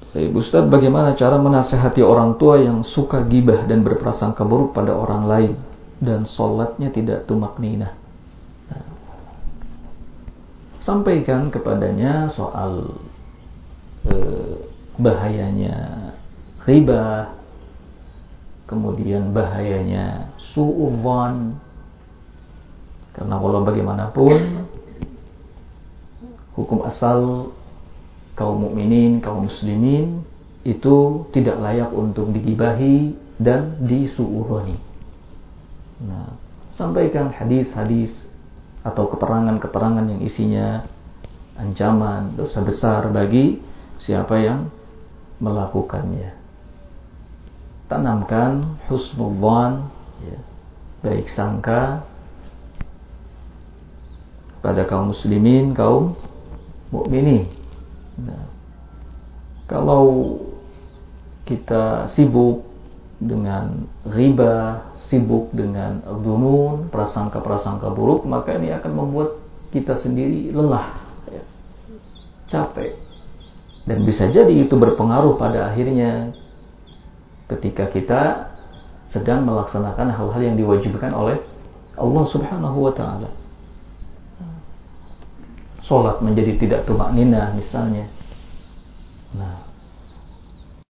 Ustaz, bagaimana cara menasihati orang tua yang suka gibah dan berprasangka buruk pada orang lain dan sholatnya tidak tumakninah? Sampaikan kepadanya soal bahayanya riba, kemudian bahayanya su'udzon, karena walau bagaimanapun hukum asal kaum mukminin, kaum muslimin itu tidak layak untuk digibahi dan disu'udzoni. Nah, sampaikan hadis-hadis atau keterangan-keterangan yang isinya ancaman dosa besar bagi siapa yang melakukannya. Tanamkan husnudzan, baik sangka pada kaum muslimin, kaum mukminin. Nah, kalau kita sibuk dengan riba, sibuk dengan dzunun, prasangka-prasangka buruk, maka ini akan membuat kita sendiri lelah, capek, dan bisa jadi itu berpengaruh pada akhirnya ketika kita sedang melaksanakan hal-hal yang diwajibkan oleh Allah Subhanahu wa ta'ala. Sholat menjadi tidak tumakninah misalnya. Nah,